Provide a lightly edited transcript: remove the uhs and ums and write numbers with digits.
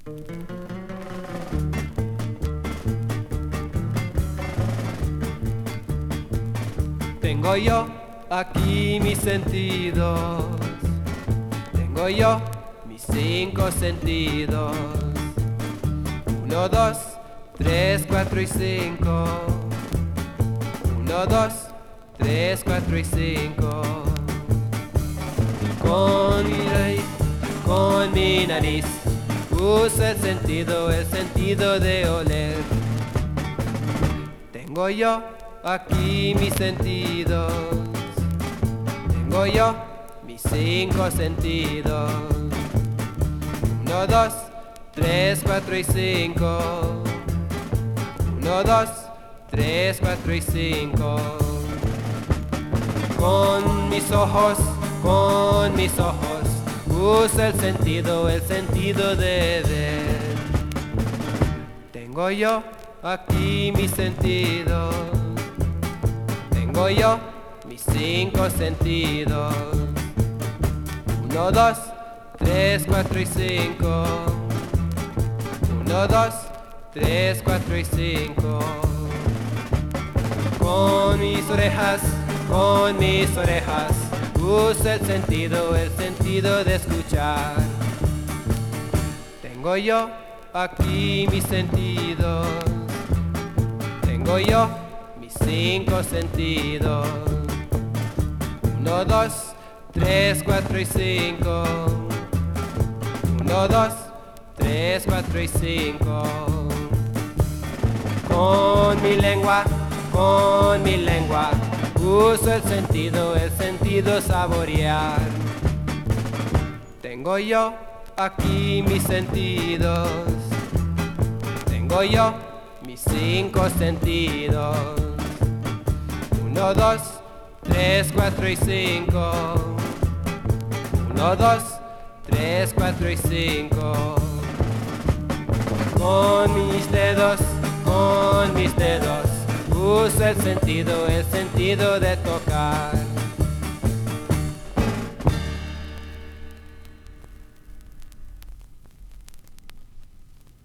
Tengo yo aquí mis sentidos, tengo yo mis 5 sentidos. 1, 2, 3, 4 y 5. 1, 2, 3, 4 y 5. Con mi nariz uso el sentido de oler. Tengo yo aquí mis sentidos, tengo yo mis 5 sentidos. 1, 2, 3, 4 y 5. 1, 2, 3, 4 y 5. Con mis ojos uso el sentido de ver. Tengo yo aquí mis sentidos, tengo yo mis 5 sentidos. 1, 2, 3, 4 y 5. 1, 2, 3, 4 y 5. Con mis orejas uso el sentido de escuchar. Tengo yo aquí mis sentidos, tengo yo mis 5 sentidos. 1, 2, 3, 4 y 5. 1, 2, 3, 4 y 5. Con mi lengua uso el sentido saborear. Tengo yo aquí mis sentidos, tengo yo mis 5 sentidos. 1, 2, 3, 4 y 5. 1, 2, 3, 4 y 5. Con mis dedos uso el sentido de tocar.